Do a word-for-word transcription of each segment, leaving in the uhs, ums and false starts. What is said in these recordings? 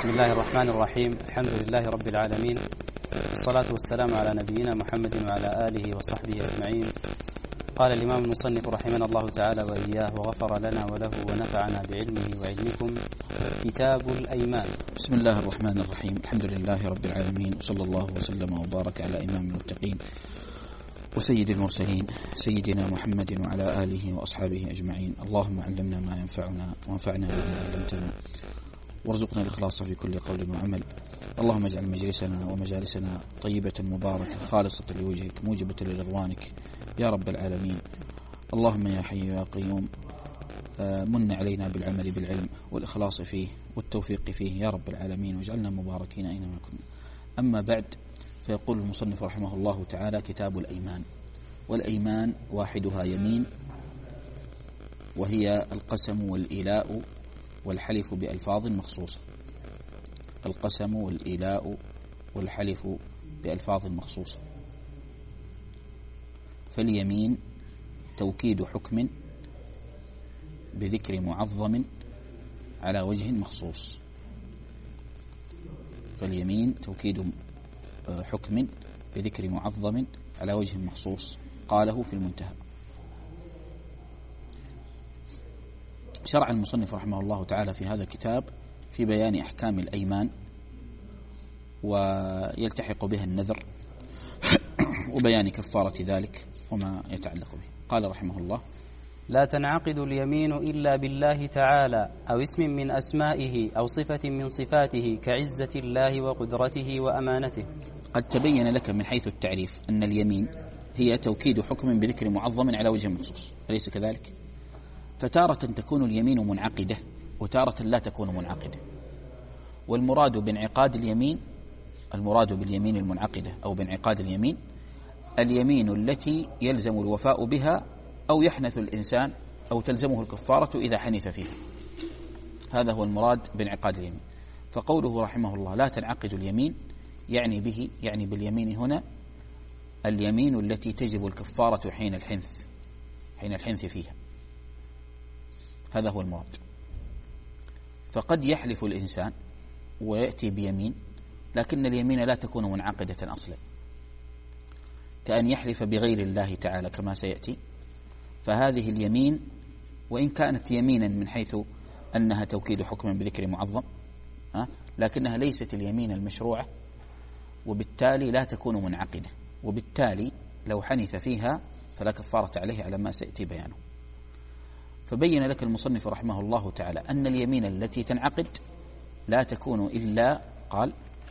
بسم الله الرحمن الرحيم. الحمد لله رب العالمين، الصلاة والسلام على نبينا محمد وعلى آله وصحبه أجمعين. قال الإمام المصنف رحمنا الله تعالى وإياه وغفر لنا وله ونفعنا بعلمه وعلمكم. كتاب الأيمان. بسم الله الرحمن الرحيم. الحمد لله رب العالمين، وصلى الله وسلم وبارك على إمام المتقين وسيد المرسلين سيدنا محمد وعلى آله وأصحابه أجمعين. اللهم علمنا ما ينفعنا وانفعنا بما علمتنا، وارزقنا الإخلاص في كل قول وعمل. اللهم اجعل مجلسنا ومجالسنا طيبة مباركة خالصة لوجهك موجبة لرضوانك يا رب العالمين. اللهم يا حي يا قيوم من علينا بالعمل بالعلم والإخلاص فيه والتوفيق فيه يا رب العالمين، واجعلنا مباركين أينما كنا. أما بعد، فيقول المصنف رحمه الله تعالى: كتاب الأيمان. والأيمان واحدها يمين، وهي القسم والإيلاء والحلف بألفاظ مخصوصة. القسم والإيلاء والحلف بألفاظ مخصوصة. فاليمين توكيد حكم بذكر معظم على وجه مخصوص. فاليمين توكيد حكم بذكر معظم على وجه مخصوص، قاله في المنتهى. شرع المصنف رحمه الله تعالى في هذا الكتاب في بيان أحكام الأيمان ويلتحق بها النذر وبيان كفارة ذلك وما يتعلق به. قال رحمه الله: لا تنعقد اليمين إلا بالله تعالى أو اسم من أسمائه أو صفة من صفاته كعزة الله وقدرته وأمانته. قد تبين لك من حيث التعريف أن اليمين هي توكيد حكم بذكر معظم على وجه مخصوص، أليس كذلك؟ فتارة تكون اليمين منعقدة وتارة لا تكون منعقدة. والمراد بانعقاد اليمين، المراد باليمين المنعقدة أو بانعقاد اليمين، اليمين التي يلزم الوفاء بها أو يحنث الإنسان أو تلزمه الكفارة إذا حنث فيها. هذا هو المراد بانعقاد اليمين. فقوله رحمه الله لا تنعقد اليمين يعني به يعني باليمين هنا اليمين التي تجب الكفارة حين الحنث حين الحنث فيها. هذا هو المراد. فقد يحلف الإنسان ويأتي بيمين، لكن اليمين لا تكون منعقدة أصلا، كأن يحلف بغير الله تعالى كما سيأتي. فهذه اليمين وإن كانت يمينا من حيث أنها توكيد حكم بذكر معظم، لكنها ليست اليمين المشروعة، وبالتالي لا تكون منعقدة، وبالتالي لو حنث فيها فلا كفارة عليه على ما سيأتي بيانه. فبين لك المصنف رحمه الله تعالى أن اليمين التي تنعقد لا تكون إلا قال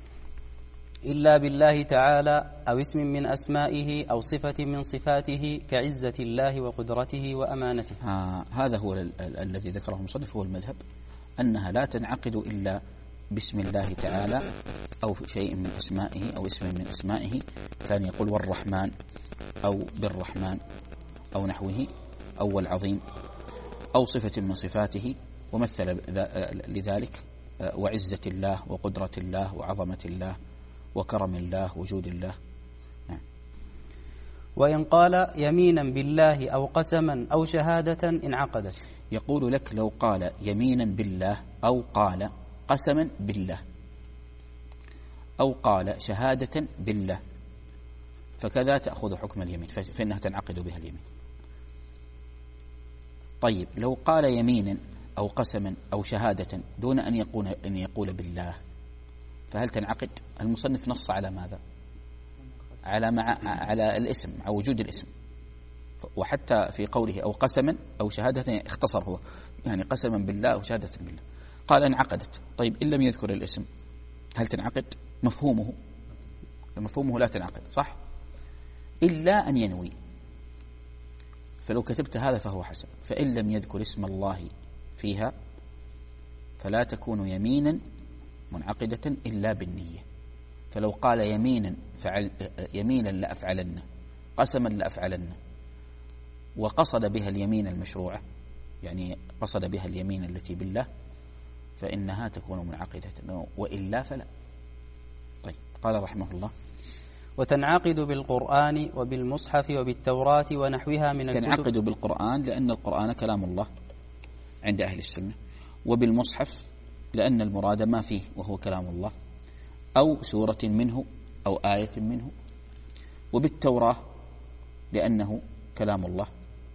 إلا بالله تعالى أو اسم من أسمائه أو صفة من صفاته كعزة الله وقدرته وأمانته. آه هذا هو ال- ال- الذي ذكره المصنف، هو المذهب أنها لا تنعقد إلا باسم الله تعالى أو شيء من أسمائه أو اسم من أسمائه، كان يقول والرحمن أو بالرحمن أو نحوه أو العظيم أو صفة من صفاته، ومثل لذلك وعزة الله وقدرة الله وعظمة الله وكرم الله وجود الله. نعم. وإن قال يمينا بالله أو قسما أو شهادة انعقدت. يقول لك لو قال يمينا بالله أو قال قسما بالله أو قال شهادة بالله فكذا تأخذ حكم اليمين، فإنها تنعقد بها اليمين. طيب لو قال يمينا أو قسما أو شهادة دون أن يقول أن يقول بالله فهل تنعقد؟ المصنف نص على ماذا؟ على مع على الاسم، على وجود الاسم. وحتى في قوله أو قسما أو شهادة اختصر هو، يعني قسما بالله أو شهادة بالله، قال انعقدت. طيب إن لم يذكر الاسم هل تنعقد؟ مفهومه مفهومه لا تنعقد، صح؟ إلا أن ينوي، فلو كتبت هذا فهو حسن. فإن لم يذكر اسم الله فيها فلا تكون يمينا منعقدة إلا بالنية. فلو قال يمينا فعل يمينا لأفعلن، قسما لأفعلن، وقصد بها اليمين المشروعة، يعني قصد بها اليمين التي بالله، فإنها تكون منعقدة، وإلا فلا. طيب قال رحمه الله: وتنعقد بالقرآن وبالمصحف وبالتوراة ونحوها من الكتب. تنعقد بالقرآن لأن القرآن كلام الله عند أهل السنة، وبالمصحف لأن المراد ما فيه وهو كلام الله، أو سورة منه أو آية منه، وبالتوراة لأنه كلام الله،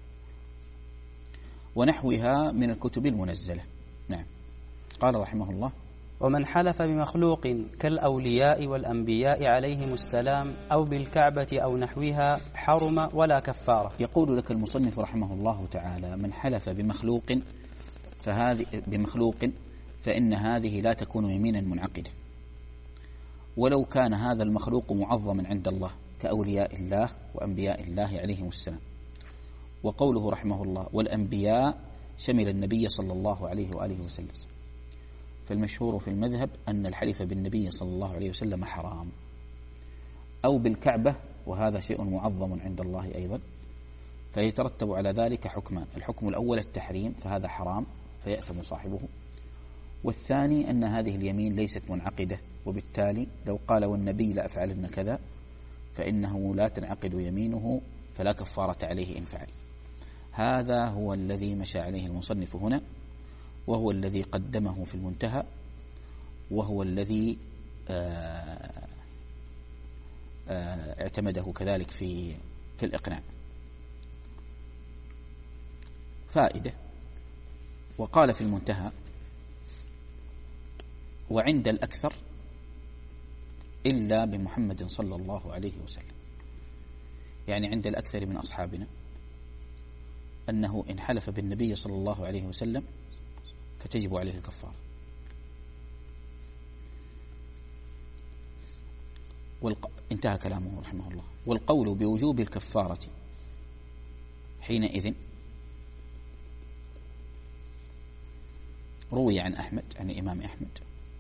ونحوها من الكتب المنزلة. نعم. قال رحمه الله: ومن حلف بمخلوق كالأولياء والأنبياء عليهم السلام أو بالكعبة أو نحوها حرم ولا كفارة. يقول لك المصنف رحمه الله تعالى: من حلف بمخلوق فهذه بمخلوق فإن هذه لا تكون يمينا منعقدة، ولو كان هذا المخلوق معظما عند الله كأولياء الله وأنبياء الله عليهم السلام. وقوله رحمه الله: والأنبياء شمل النبي صلى الله عليه وآله وسلم. فالمشهور في المذهب أن الحلف بالنبي صلى الله عليه وسلم حرام، أو بالكعبة، وهذا شيء معظم عند الله أيضا، فيترتب على ذلك حكمان: الحكم الأول التحريم، فهذا حرام فيأثم صاحبه، والثاني أن هذه اليمين ليست منعقدة، وبالتالي لو قال والنبي لأفعلن كذا فإنه لا تنعقد يمينه فلا كفارة عليه إن فعل. هذا هو الذي مشى عليه المصنف هنا، وهو الذي قدمه في المنتهى، وهو الذي آآ آآ اعتمده كذلك في في الإقناع. فائدة. وقال في المنتهى: وعند الأكثر إلا بمحمد صلى الله عليه وسلم، يعني عند الأكثر من أصحابنا أنه إن حلف بالنبي صلى الله عليه وسلم فتجب عليه الكفارة. والق... انتهى كلامه رحمه الله. والقول بوجوب الكفارة حينئذ روي عن أحمد، عن الإمام أحمد،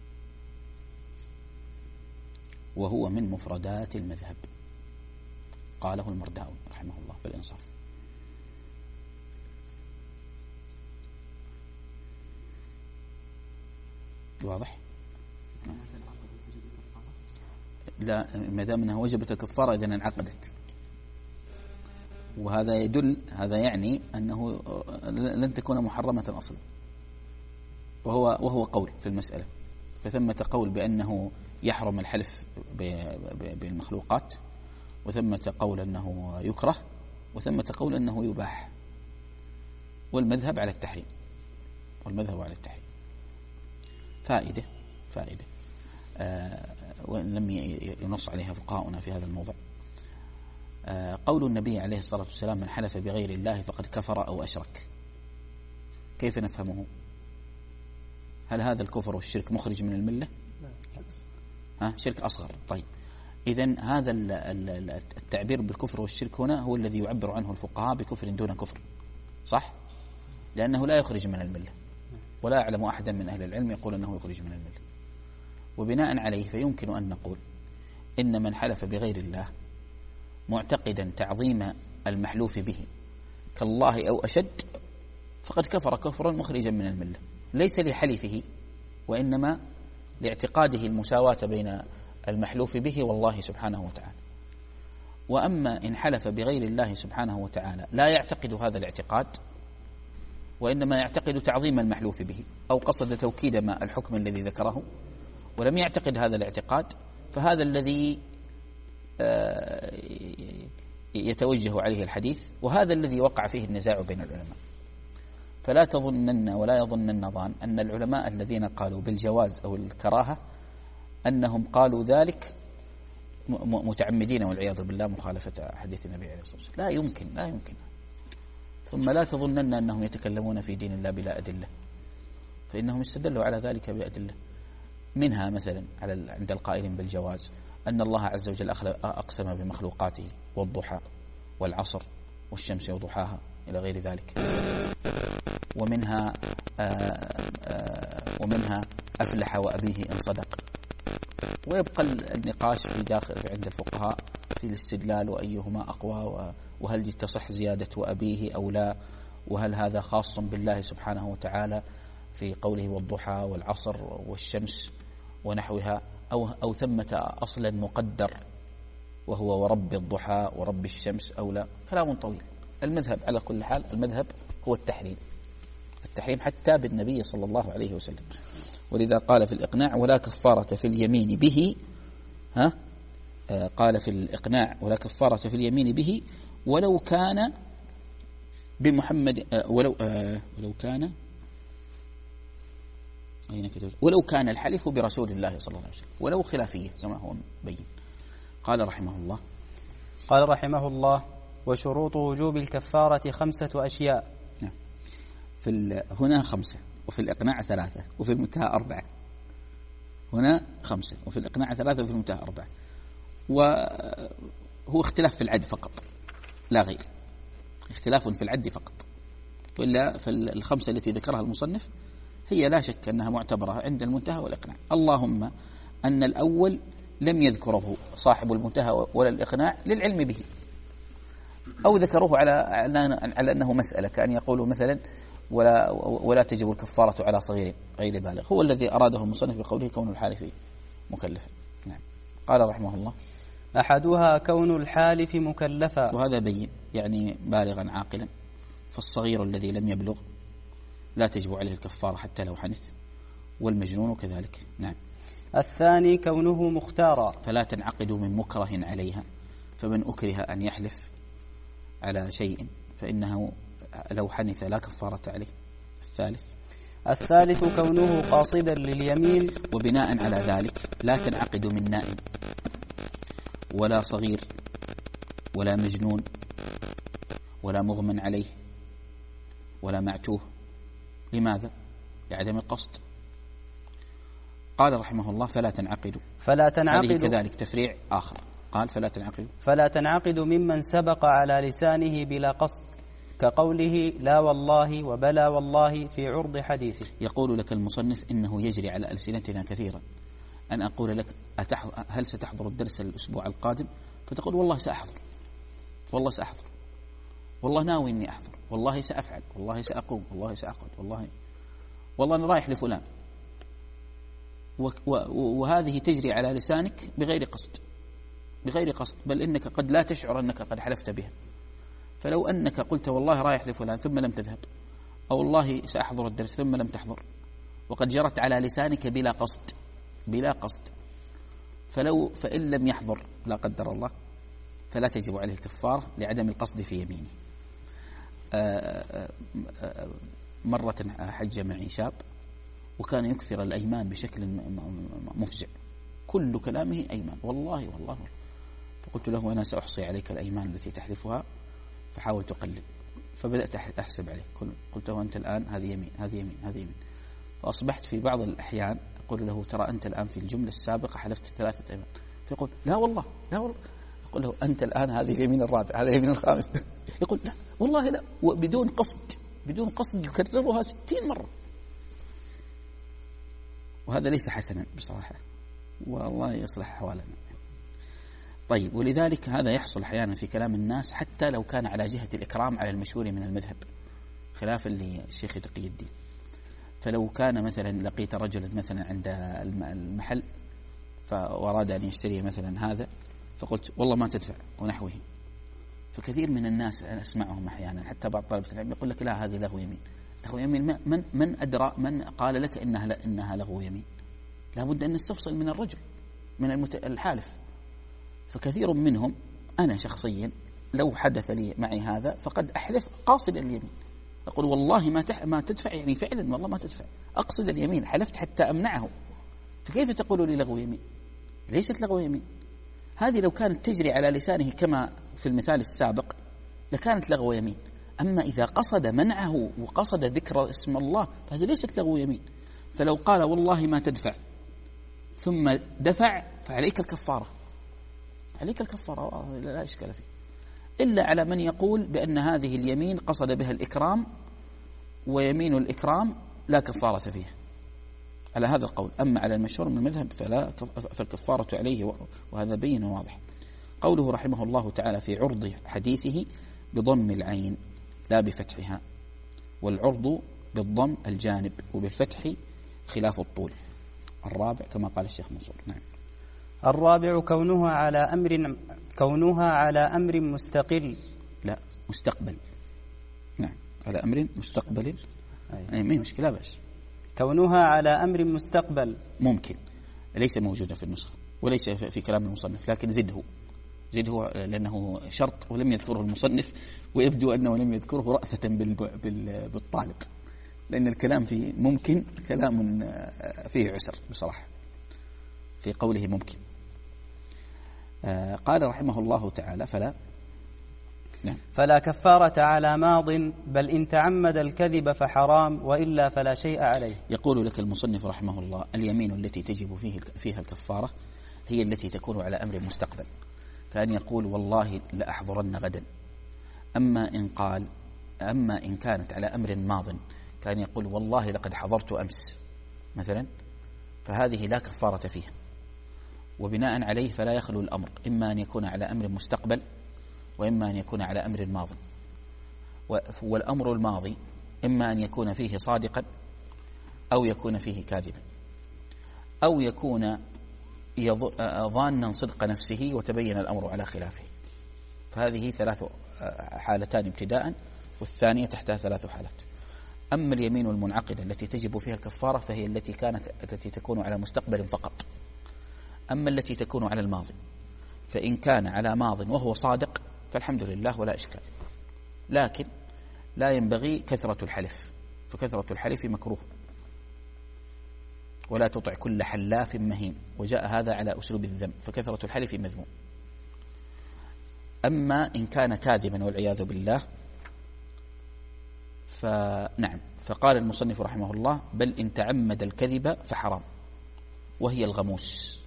وهو من مفردات المذهب، قاله المرداوي رحمه الله في الإنصاف. واضح؟ لا، ما دام انها وجبت الكفاره اذا انعقدت، وهذا يدل، هذا يعني انه لن تكون محرمه اصلا، وهو وهو قول في المساله. فثمة قول بانه يحرم الحلف بالمخلوقات، وثمة قول انه يكره، وثمة قول انه يباح، والمذهب على التحريم، والمذهب على التحريم. فائدة فائدة آه وإن لم ينص عليها فقهاؤنا في هذا الموضع. آه قول النبي عليه الصلاة والسلام: من حلف بغير الله فقد كفر أو أشرك، كيف نفهمه؟ هل هذا الكفر والشرك مخرج من الملة؟ ها، شرك أصغر. طيب، إذن هذا التعبير بالكفر والشرك هنا هو الذي يعبر عنه الفقهاء بكفر دون كفر، صح؟ لأنه لا يخرج من الملة، ولا أعلم أحدا من أهل العلم يقول أنه يخرج من الملة. وبناء عليه فيمكن أن نقول إن من حلف بغير الله معتقدا تعظيم المحلوف به كالله أو أشد فقد كفر كفرا مخرجا من الملة، ليس لحلفه وإنما لاعتقاده المساواة بين المحلوف به والله سبحانه وتعالى. وأما إن حلف بغير الله سبحانه وتعالى لا يعتقد هذا الاعتقاد، وإنما يعتقد تعظيم المحلوف به، أو قصد توكيد ما الحكم الذي ذكره ولم يعتقد هذا الاعتقاد، فهذا الذي يتوجه عليه الحديث، وهذا الذي وقع فيه النزاع بين العلماء. فلا تظنن ولا يظنن ظان أن العلماء الذين قالوا بالجواز أو الكراهة أنهم قالوا ذلك متعمدين والعياذ بالله مخالفة حديث النبي عليه الصلاة والسلام. لا يمكن، لا يمكن. ثم لا تظنن أنهم يتكلمون في دين الله بلا أدلة، فإنهم استدلوا على ذلك بأدلة، منها مثلا على عند القائلين بالجواز أن الله عز وجل أقسم بمخلوقاته والضحى والعصر والشمس وضحاها إلى غير ذلك. ومنها آآ آآ ومنها أفلح وأبيه إن صدق. ويبقى النقاش في داخل عند الفقهاء في الاستدلال وأيهما أقوى، وهل تصح زيادة وأبيه أو لا، وهل هذا خاص بالله سبحانه وتعالى في قوله والضحى والعصر والشمس ونحوها، أو, أو ثمة أصلا مقدر وهو ورب الضحى ورب الشمس أو لا. كلام طويل. المذهب على كل حال، المذهب هو التحريم، التحريم حتى بالنبي صلى الله عليه وسلم. ولذا قال في الإقناع ولا كفارة في اليمين به ها آه قال في الإقناع ولا كفارة في اليمين به ولو كان بمحمد آه ولو آه ولو كان ولو كان الحلف برسول الله صلى الله عليه وسلم ولو خلافية كما هو بين. قال رحمه الله قال رحمه الله وشروط وجوب الكفارة خمسة أشياء. نعم. في هنا خمسة وفي الإقناع ثلاثة وفي المنتهى أربعة. هنا خمسة وفي الإقناع ثلاثة وفي المنتهى أربعة، وهو اختلاف في العد فقط لا غير، اختلاف في العد فقط، وإلا فالخمسة التي ذكرها المصنف هي لا شك أنها معتبرة عند المنتهى والإقناع، اللهم أن الأول لم يذكره صاحب المنتهى ولا الإقناع للعلم به، أو ذكروه على على أنه مسألة، كأن يقولوا مثلا ولا ولا تجب الكفارة على صغير غير بالغ، هو الذي أراده المصنف بقوله كون الحالف مكلفا. نعم. قال رحمه الله أحدها كون الحالف مكلفا، وهذا بين يعني بالغا عاقلا، فالصغير الذي لم يبلغ لا تجب عليه الكفارة حتى لو حنث، والمجنون كذلك. نعم. الثاني كونه مختارا، فلا تنعقد من مكره عليها، فمن أكره أن يحلف على شيء فإنه لو حنث لا كفارة عليه. الثالث الثالث كونه قاصدا لليمين، وبناء على ذلك لا تنعقد من نائم ولا صغير ولا مجنون ولا مغمى عليه ولا معتوه. لماذا؟ لعدم القصد. قال رحمه الله فلا تنعقد، فلا تنعقد هذه كذلك تفريع آخر، قال فلا تنعقد فلا تنعقد ممن سبق على لسانه بلا قصد، كقوله لا والله وبلا والله في عرض حديثه. يقول لك المصنف إنه يجري على ألسنتنا كثيرا أن أقول لك هل ستحضر الدرس الأسبوع القادم؟ فتقول والله سأحضر، والله سأحضر، والله ناوي إني أحضر، والله سأفعل، والله سأقوم، والله سأقعد، والله والله أنا رايح لفلان، وهذه تجري على لسانك بغير قصد، بغير قصد، بل إنك قد لا تشعر أنك قد حلفت بها. فلو أنك قلت والله رايح لفلان ثم لم تذهب، أو والله سأحضر الدرس ثم لم تحضر، وقد جرت على لسانك بلا قصد، بلا قصد، فلو فإن لم يحضر لا قدر الله فلا تجب عليه الكفارة لعدم القصد في يمينه. مرة حج معي شاب وكان يكثر الأيمان بشكل مفزع، كل كلامه أيمان، والله والله، فقلت له أنا سأحصي عليك الأيمان التي تحلفها فحاول تقلل، فبدأت أحسب عليه، قلت له أنت الآن هذه يمين هذه يمين هذه يمين، فأصبحت في بعض الأحيان أقول له ترى أنت الآن في الجملة السابقة حلفت ثلاثة أيمان، فيقول لا والله لا والله، أقول له أنت الآن هذه اليمين الرابع هذا اليمين الخامس، يقول لا والله لا، وبدون قصد، بدون قصد يكررها ستين مرة، وهذا ليس حسنا بصراحة، والله يصلح أحوالنا. طيب، ولذلك هذا يحصل أحيانا في كلام الناس حتى لو كان على جهة الإكرام على المشهور من المذهب، خلافا للشيخ تقي الدين. فلو كان مثلا لقيت رجلا مثلا عند المحل فأراد أن يشتري مثلا هذا، فقلت والله ما تدفع ونحوه، فكثير من الناس أنا أسمعهم أحيانا حتى بعض طلبة العلم يقول لك لا هذه لغو يمين، لغو يمين، من من أدرى من قال لك إنها لا إنها لغو يمين؟ لابد أن نستفصل من الرجل من الحالف. فكثير منهم أنا شخصيا لو حدث لي معي هذا فقد أحلف قاصدا اليمين، أقول والله ما ما تدفع، يعني فعلا والله ما تدفع، أقصد اليمين، حلفت حتى أمنعه، فكيف تقول لي لغو يمين؟ ليست لغو يمين، هذه لو كانت تجري على لسانه كما في المثال السابق لكانت لغو يمين، أما إذا قصد منعه وقصد ذكر اسم الله فهذه ليست لغو يمين. فلو قال والله ما تدفع ثم دفع فعليك الكفارة، عليك الكفارة لا إشكال فيه، إلا على من يقول بأن هذه اليمين قصد بها الإكرام ويمين الإكرام لا كفارة فيها، على هذا القول. أما على المشهور من المذهب فلا، فالكفارة عليه، وهذا بين واضح. قوله رحمه الله تعالى في عرض حديثه بضم العين لا بفتحها، والعرض بالضم الجانب وبالفتح خلاف الطول. الرابع كما قال الشيخ منصور. نعم. الرابع كونها على أمر كونها على أمر مستقل، لا مستقبل، نعم على أمر مستقبل، أي ما هي مشكلة بس كونها على أمر مستقبل. ممكن، ليس موجودا في النسخة وليس في كلام المصنف، لكن زده زده لأنه شرط ولم يذكره المصنف، ويبدو أنه لم يذكره رأفة بالطالب، لأن الكلام فيه ممكن كلام فيه عسر بصراحة في قوله ممكن. قال رحمه الله تعالى: فلا نعم. فلا كفارة على ماض، بل إن تعمد الكذب فحرام، وإلا فلا شيء عليه. يقول لك المصنف رحمه الله: اليمين التي تجب فيه فيها الكفارة هي التي تكون على أمر مستقبل، كأن يقول والله لأحضرن غدا. أما إن قال أما إن كانت على أمر ماض، كان يقول والله لقد حضرت أمس مثلا، فهذه لا كفارة فيها، وبناء عليه فلا يخلو الأمر إما أن يكون على أمر مستقبل وإما أن يكون على أمر ماض. والأمر الماضي إما أن يكون فيه صادقا أو يكون فيه كاذبا، أو يكون ظانا صدق نفسه وتبين الأمر على خلافه. فهذه ثلاث حالتان ابتداء، والثانية تحتها ثلاث حالات. أما اليمين المنعقدة التي تجب فيها الكفارة فهي التي كانت التي تكون على مستقبل فقط. أما التي تكون على الماضي فإن كان على ماض وهو صادق فالحمد لله ولا إشكال، لكن لا ينبغي كثرة الحلف، فكثرة الحلف مكروه، ولا تطع كل حلاف مهين، وجاء هذا على أسلوب الذم، فكثرة الحلف مذموم. أما إن كان كاذبا والعياذ بالله فنعم، فقال المصنف رحمه الله: بل إن تعمد الكذب فحرام، وهي الغموس،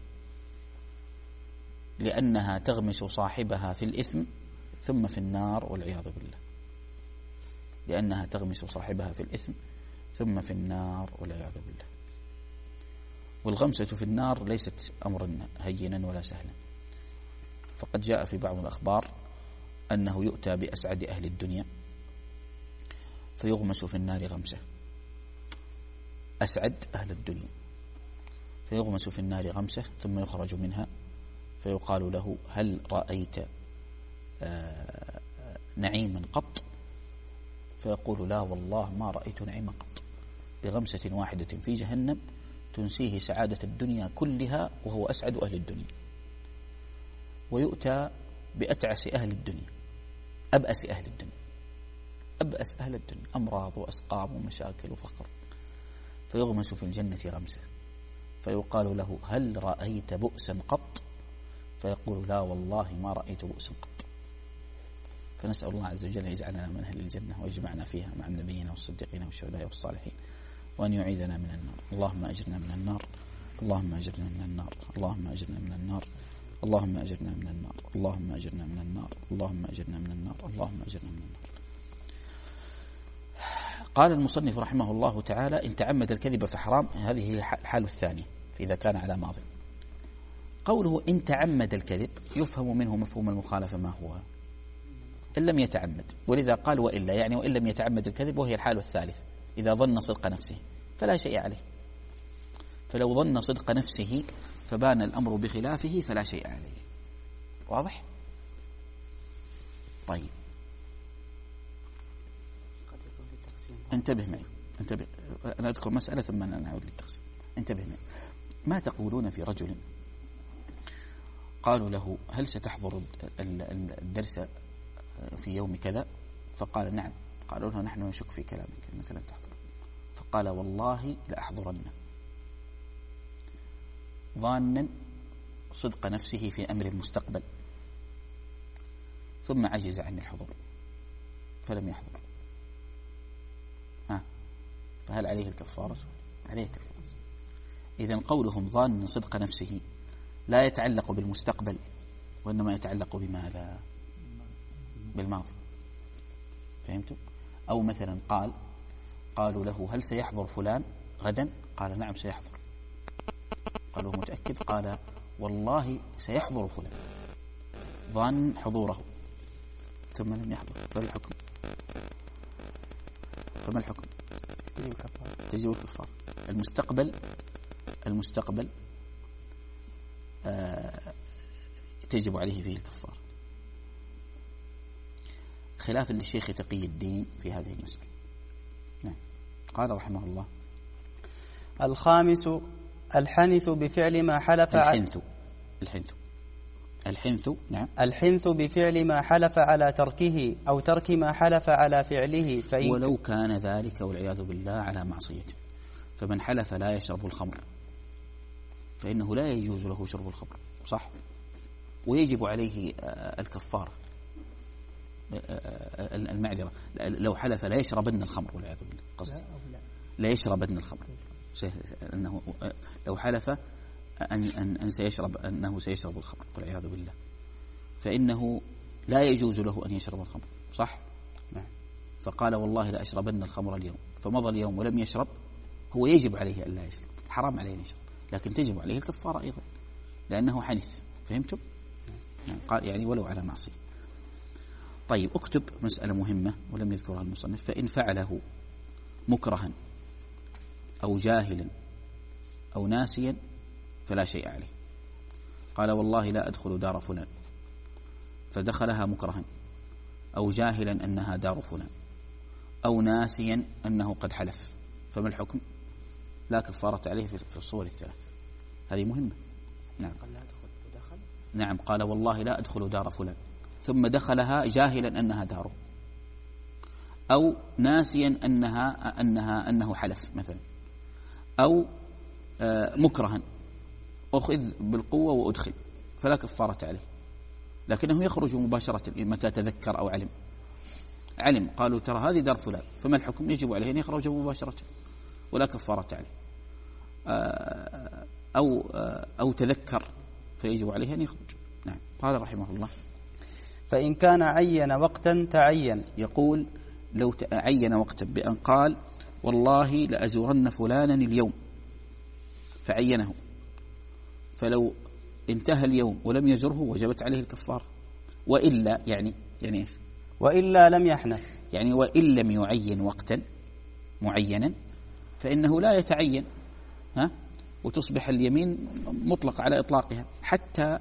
لأنها تغمس صاحبها في الإثم ثم في النار والعياذ بالله. لأنها تغمس صاحبها في الإثم ثم في النار والعياذ بالله. والغمسة في النار ليست أمرا هينا ولا سهلا، فقد جاء في بعض الأخبار أنه يؤتى بأسعد أهل الدنيا فيغمس في النار غمسة، أسعد أهل الدنيا فيغمس في النار غمسة، ثم يخرج منها فيقال له: هل رأيت نعيما قط؟ فيقول: لا والله ما رأيت نعيما قط، بغمسة واحدة في جهنم تنسيه سعادة الدنيا كلها وهو أسعد أهل الدنيا. ويؤتى بأتعس أهل الدنيا، أبأس أهل الدنيا، أبأس أهل الدنيا، أمراض وأسقام ومشاكل وفقر، فيغمس في الجنة غمسة، فيقال له: هل رأيت بؤسا قط؟ فيقول: لا والله ما رأيت بؤسا قط. فنسأل الله عز وجل يجعلنا من أهل الجنة ويجمعنا فيها مع النبيين والصديقين والشهداء والصالحين، وأن يعيذنا من النار. اللهم أجرنا من النار، اللهم أجرنا من النار، اللهم أجرنا من النار، اللهم أجرنا من النار، اللهم أجرنا من النار، اللهم أجرنا من النار، اللهم أجرنا من النار. قال المصنف رحمه الله تعالى: إن تعمد الكذب فحرام، هذه هي الحال الثانية إذا كان على ماضي. قوله إن تعمد الكذب يفهم منه مفهوم المخالفة ما هو؟ إن لم يتعمد، ولذا قال وإلا، يعني وإن لم يتعمد الكذب، وهي الحال الثالثة إذا ظن صدق نفسه فلا شيء عليه. فلو ظن صدق نفسه فبان الأمر بخلافه فلا شيء عليه. واضح؟ طيب انتبه معي، انتبه، أنا أذكر مسألة ثم أنا أعود للتقسيم. انتبه معي. ما تقولون في رجل قالوا له: هل ستحضر الدرس في يوم كذا؟ فقال: نعم. قالوا له: نحن نشك في كلامك أنك لن تحضر. فقال: والله لأحضرن، ظانا صدق نفسه في أمر مستقبل، ثم عجز عن الحضور فلم يحضر. ها، فهل عليه الكفارة؟ عليه الكفارة. إذن قولهم ظان صدق نفسه لا يتعلق بالمستقبل، وإنما يتعلق بماذا؟ بالماضي. فهمتوا؟ أو مثلا قال قالوا له: هل سيحضر فلان غدا؟ قال: نعم سيحضر. قالوا: متأكد؟ قال: والله سيحضر فلان، ظن حضوره ثم لم يحضر. فما الحكم؟ فما الحكم؟ تجب الكفارة. المستقبل المستقبل آه تجب عليه فيه الكفارة، خلافا للشيخ تقي الدين في هذه المسألة. نعم. قال رحمه الله: الخامس الحنث بفعل ما حلف الحنث الحنث الحنث نعم الحنث بفعل ما حلف على تركه أو ترك ما حلف على فعله، فإن ولو كان ذلك والعياذ بالله على معصية. فمن حلف لا يشرب الخمر فإنه لا يجوز له شرب الخمر، صح؟ ويجب عليه الكفارة المعذرة، لو حلف لا يشربن الخمر والعياذ بالله، قصدي لا يشربن الخمر، أنه لو حلف أن, أن, أن سيشرب أنه سيشرب الخمر والعياذ بالله، فإنه لا يجوز له أن يشرب الخمر، صح؟ نعم. فقال والله لا أشربن الخمر اليوم، فمضى اليوم ولم يشرب، هو يجب عليه أن لا يشرب، حرام عليه أن يشرب، لكن تجب عليه الكفارة أيضا لأنه حنث. فهمتم؟ نعم. قال يعني ولو على معصية. طيب اكتب مسألة مهمة ولم يذكرها المصنف: فإن فعله مكرها أو جاهلا أو ناسيا فلا شيء عليه. قال والله لا أدخل دار فلان، فدخلها مكرها أو جاهلا أنها دار فلان أو ناسيا أنه قد حلف، فما الحكم؟ لا كفارة عليه في الصور الثلاث. هذه مهمة. نعم. نعم. قال والله لا أدخل دار فلان، ثم دخلها جاهلا أنها داره، أو ناسيا أنها أنها أنه حلف مثلا، أو مكرها أخذ بالقوة وأدخل، فلا كفارة عليه، لكنه يخرج مباشرة متى تذكر أو علم. علم قالوا ترى هذه دار فلان، فما الحكم؟ يجب عليه أن يخرج مباشرة ولا كفارة عليه. أو أو تذكر فيجب عليه أن يخرج. نعم. قال رحمه الله: فإن كان عين وقتا تعين. يقول لو عين وقتا بأن قال والله لأزورن فلانا اليوم فعينه، فلو انتهى اليوم ولم يزره وجبت عليه الكفارة. وإلا يعني يعني إيش؟ وإلا لم يحنث، يعني وإن لم يعين وقتا معينا فإنه لا يتعين، ها، وتصبح اليمين مطلق على إطلاقها حتى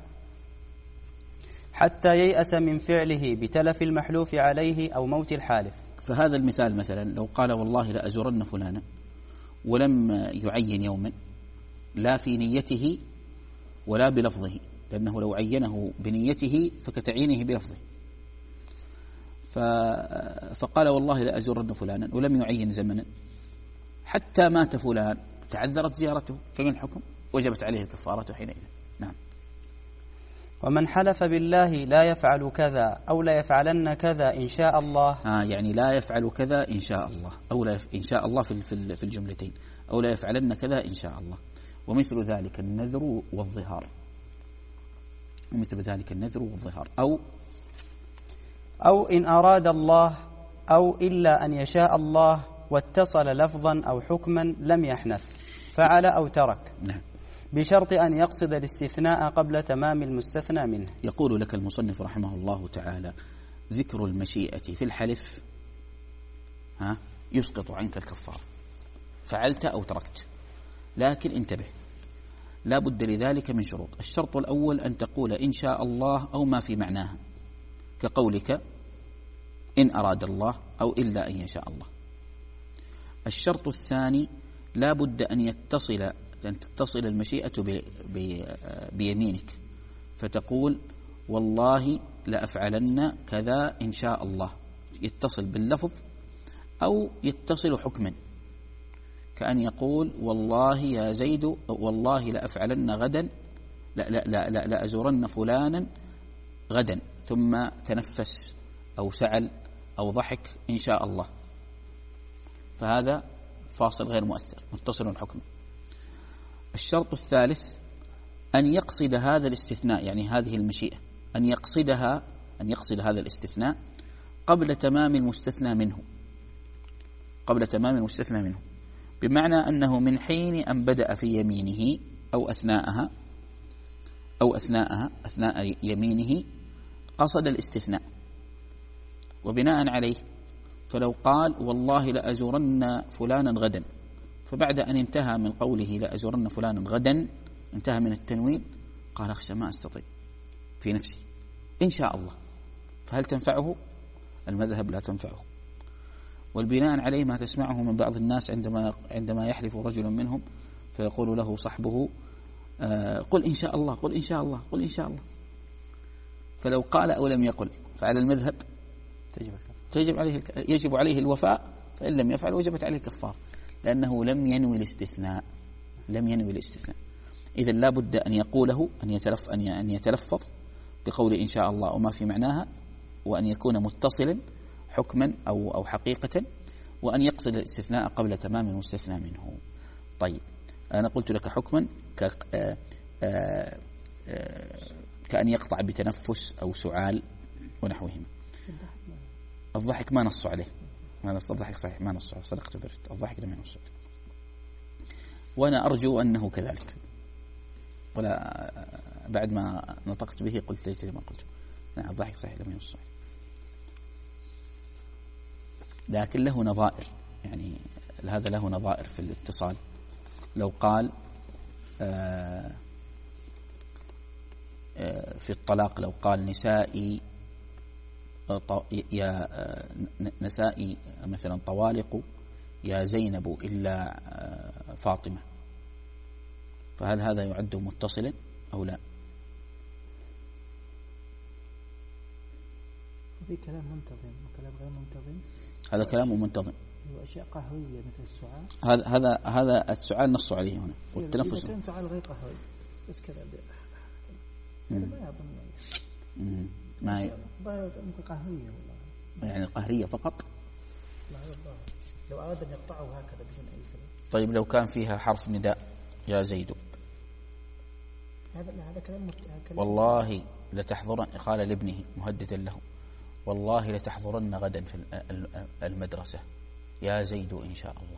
حتى ييأس من فعله بتلف المحلوف عليه أو موت الحالف. فهذا المثال مثلا لو قال والله لأزورن فلانا ولم يعين يوما، لا في نيته ولا بلفظه، لأنه لو عينه بنيته فكتعينه بلفظه، فقال والله لأزورن فلانا ولم يعين زمنا حتى مات فلان تعذرت زيارته، فمن الحكم؟ وجبت عليه الكفارة حينئذ. نعم. ومن حلف بالله لا يفعل كذا أو لا يفعلن كذا إن شاء الله. آه يعني لا يفعل كذا إن شاء الله، أو لا يف... إن شاء الله في في الجملتين، أو لا يفعلن كذا إن شاء الله. ومثل ذلك النذر والظهار، ومثل ذلك النذر والظهار. أو أو إن أراد الله، أو إلا أن يشاء الله، واتصل لفظا أو حكما لم يحنث، فعل أو ترك. نعم. بشرط أن يقصد الاستثناء قبل تمام المستثنى منه. يقول لك المصنف رحمه الله تعالى: ذكر المشيئة في الحلف ها يسقط عنك الكفارة، فعلت أو تركت، لكن انتبه، لا بد لذلك من شروط. الشرط الأول أن تقول إن شاء الله أو ما في معناها، كقولك إن أراد الله أو إلا أن يشاء الله. الشرط الثاني لا بد أن يتصل أن تتصل المشيئة بيمينك، فتقول والله لأفعلن كذا إن شاء الله، يتصل باللفظ أو يتصل حكما، كأن يقول والله يا زيد والله لأفعلن غدا، لا لا لا لا لأزورن فلانا غدا، ثم تنفس أو سعل أو ضحك إن شاء الله، فهذا فاصل غير مؤثر متصل الحكم. الشرط الثالث أن يقصد هذا الاستثناء، يعني هذه المشيئة أن يقصدها أن يقصد هذا الاستثناء قبل تمام المستثنى منه، قبل تمام المستثنى منه، بمعنى أنه من حين أن بدأ في يمينه أو أثناءها أو أثناءها أثناء يمينه قصد الاستثناء، وبناء عليه فلو قال والله لأزورن فلانا غدا، فبعد أن انتهى من قوله لأزورن فلانا غدا انتهى من التنوين، قال أخشى ما أستطيع في نفسي إن شاء الله، فهل تنفعه؟ المذهب لا تنفعه. والبناء عليه ما تسمعه من بعض الناس عندما عندما يحلف رجل منهم فيقول له صحبه آه قل إن شاء الله قل إن شاء الله قل إن شاء الله، فلو قال أو لم يقل فعلى المذهب تجب تجب عليه يجب عليه الوفاء، فإن لم يفعل وجبت عليه الكفار، لأنه لم ينوي الاستثناء لم ينوي الاستثناء. إذا لا بد أن يقوله أن يتلف أن يتلفظ بقول إن شاء الله وما في معناها، وأن يكون متصلا حكما أو أو حقيقة، وأن يقصد الاستثناء قبل تمام المستثنى منه. طيب أنا قلت لك حكما ك كأن يقطع بتنفس أو سعال ونحوهما. الضحك ما نص عليه، ما نص الضحك صحيح ما نص عليه، صدقت برد، الضحك لم ينص عليه، وأنا أرجو أنه كذلك، ولا بعد ما نطقت به قلت ليت ما قلت. نعم الضحك صحيح لم ينص عليه، لكن له نظائر، يعني هذا له نظائر في الاتصال. لو قال آآ آآ في الطلاق، لو قال نسائي يا نسائي مثلا طوالق يا زينب إلا فاطمة، فهل هذا يعد متصلا أو لا؟ في كلام منتظم وكلام غير منتظم. هذا كلام منتظم، وأشياء قهوية مثل السعال. هذا هذا هذا السعال نص عليه هنا، والتنفس إذا كان سعال غير قهوي بس كذا ما يظن ما ي... ممكن قهوية والله، يعني القهرية فقط. لا والله لو أراد أن يقطعه هكذا بدون أي سبب. طيب لو كان فيها حرف نداء يا زيد، هذا هذا كلام مت... والله لتحضرن، قال لابنه مهددا له والله لتحضرن غدا في المدرسة يا زيد إن شاء الله.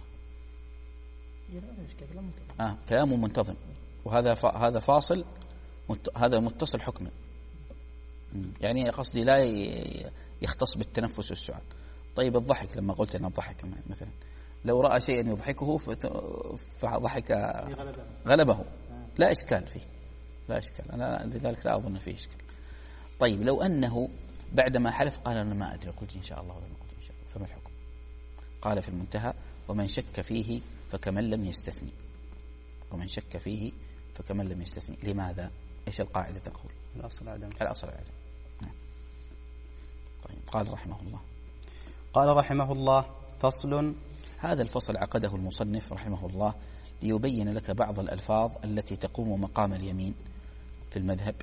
آه كلام منتظم، وهذا ف... هذا فاصل مت... هذا متصل حكما، يعني قصدي لا يختص بالتنفس والسعال. طيب الضحك، لما قلت أن الضحك مثلا لو رأى شيئا يضحكه فضحك غلبه لا إشكال فيه، لا إشكال، أنا لذلك لا أظن فيه إشكال. طيب لو أنه بعدما حلف قال أنا ما أدري قلت إن شاء الله ولا قلت إن شاء الله، فما الحكم؟ قال في المنتهى ومن شك فيه فكمن لم يستثني، ومن شك فيه فكمن لم يستثني. لماذا؟ إيش القاعدة تقول؟ الأصل عدم. الأصل عدم. نعم. طيب قال رحمه الله قال رحمه الله فصل. هذا الفصل عقده المصنف رحمه الله ليبين لك بعض الألفاظ التي تقوم مقام اليمين في المذهب،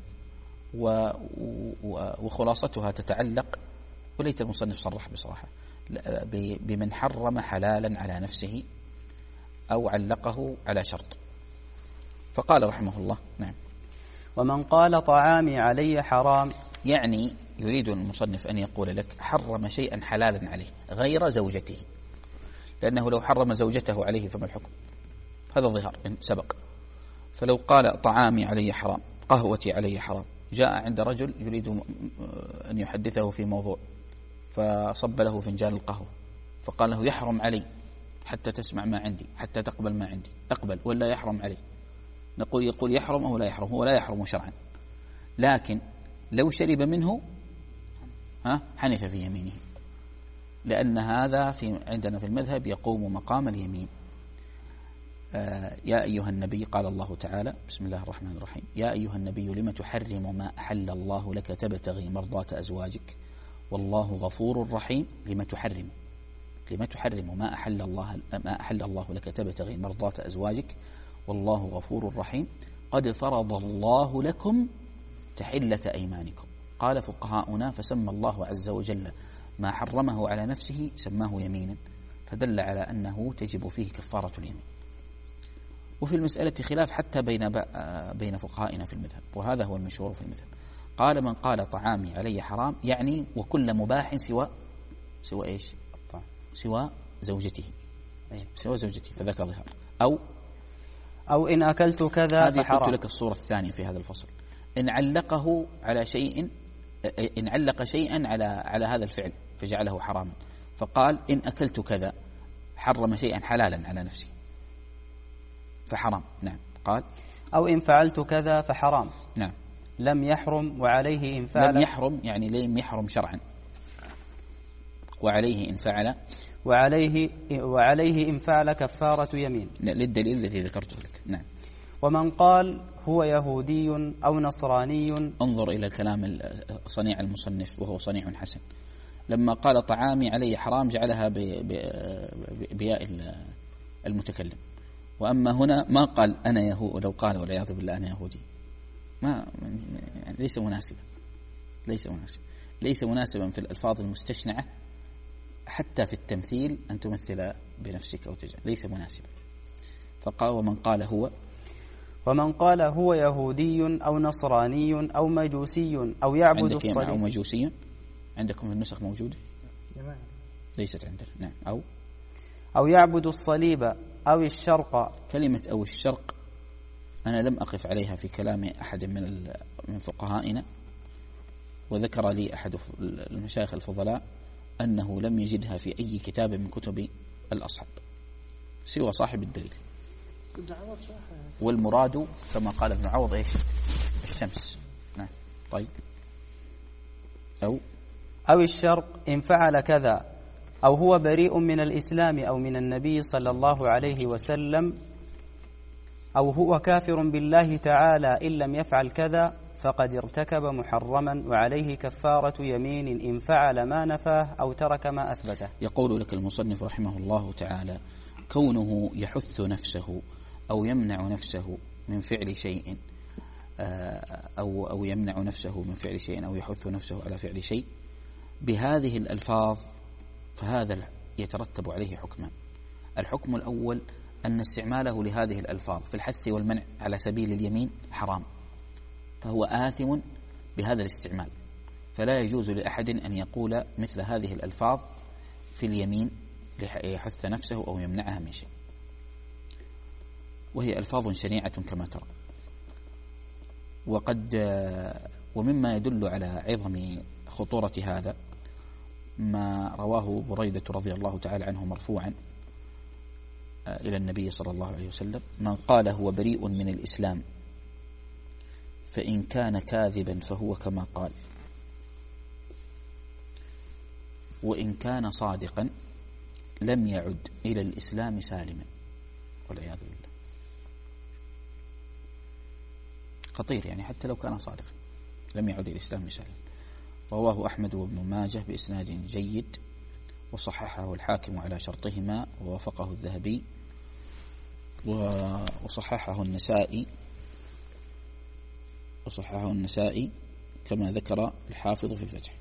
وخلاصتها تتعلق، وليت المصنف صرح بصراحة، بمن حرم حلالا على نفسه أو علقه على شرط. فقال رحمه الله نعم ومن قال طعامي علي حرام، يعني يريد المصنف أن يقول لك حرم شيئا حلالا عليه غير زوجته، لأنه لو حرم زوجته عليه فما الحكم؟ هذا ظهر سبق. فلو قال طعامي علي حرام، قهوتي علي حرام، جاء عند رجل يريد أن يحدثه في موضوع فصب له فنجان القهوة فقال له يحرم علي حتى تسمع ما عندي، حتى تقبل ما عندي، أقبل ولا يحرم علي؟ نقول يقول يحرم أو لا يحرم؟ هو لا يحرم شرعا، لكن لو شرب منه ها حنث في يمينه، لأن هذا في عندنا في المذهب يقوم مقام اليمين. آه يا أيها النبي، قال الله تعالى بسم الله الرحمن الرحيم يا أيها النبي لم تحرم ما أحل الله لك تبتغي مرضات أزواجك والله غفور رحيم. لم تحرم لم تحرم ما أحل الله ما أحل الله لك تبتغي مرضات أزواجك والله غفور رحيم قد فرض الله لكم تحلة أيمانكم. قال فقهاؤنا فسمى الله عز وجل ما حرمه على نفسه سماه يمينا، فدل على أنه تجب فيه كفارة اليمين. وفي المسألة خلاف حتى بين بين فقهائنا في المذهب، وهذا هو المشهور في المذهب. قال من قال طعامي علي حرام يعني وكل مباح سوى سوى إيش؟ سوى زوجته، سوى زوجته، فذاك ظهر. أو أو إن أكلت كذا هذه فحرام. قلت لك الصورة الثانية في هذا الفصل، إن علقه على شيء، إن علق شيئا على على هذا الفعل فجعله حراما، فقال إن أكلت كذا، حرم شيئا حلالا على نفسه فحرام. نعم. قال أو إن فعلت كذا فحرام. نعم. لم يحرم وعليه إن فعل. لم يحرم يعني لم يحرم شرعا، وعليه إن فعل. وعليه, وعليه إن فعل كفارة يمين. للدليل الذي ذكرته لك. نعم. ومن قال هو يهودي أو نصراني. انظر إلى كلام صنيع المصنف وهو صنيع حسن. لما قال طعامي علي حرام جعلها بياء المتكلم، وأما هنا ما قال أنا يهودي. لو قال والعياذ بالله أنا يهودي ما يعني ليس مناسبا، ليس مناسبا ليس مناسبا في الألفاظ المستشنعة حتى في التمثيل أن تمثل بنفسك أو تجعل، ليس مناسبا. فقال ومن قال هو ومن قال هو يهودي أو نصراني أو مجوسي أو يعبد الصليب. أو مجوسي عندكم في النسخ موجودة؟ ليست عندنا. نعم. أو أو يعبد الصليب أو الشرق. كلمة أو الشرق أنا لم أقف عليها في كلام أحد من من فقهائنا، وذكر لي أحد المشايخ الفضلاء أنه لم يجدها في أي كتاب من كتب الأصحاب سوى صاحب الدليل. والمراد كما قال ابن عوض إيش؟ الشمس. نعم. طيب. أو أو الشرق إن فعل كذا، أو هو بريء من الإسلام أو من النبي صلى الله عليه وسلم، أو هو كافر بالله تعالى إن لم يفعل كذا فقد ارتكب محرما وعليه كفارة يمين إن فعل ما نفاه أو ترك ما أثبته. يقول لك المصنف رحمه الله تعالى كونه يحث نفسه أو يمنع نفسه من فعل شيء أو أو يمنع نفسه من فعل شيء أو يحث نفسه على فعل شيء بهذه الألفاظ، فهذا يترتب عليه حكمان. الحكم الأول أن استعماله لهذه الألفاظ في الحث والمنع على سبيل اليمين حرام، فهو آثم بهذا الاستعمال، فلا يجوز لأحد أن يقول مثل هذه الألفاظ في اليمين ليحث نفسه أو يمنعها من شيء، وهي ألفاظ شنيعة كما ترى. وقد ومما يدل على عظم خطورة هذا ما رواه بريدة رضي الله تعالى عنه مرفوعا إلى النبي صلى الله عليه وسلم: من قال هو بريء من الإسلام فإن كان كاذبا فهو كما قال، وإن كان صادقا لم يعد إلى الإسلام سالما، والعياذ بالله. خطير يعني، حتى لو كان صادقا لم يعد إلى الإسلام سالما. رواه أحمد وابن ماجه بإسناد جيد، وصححه الحاكم على شرطهما ووافقه الذهبي، وصححه النسائي وصححه النسائي كما ذكر الحافظ في الفتح،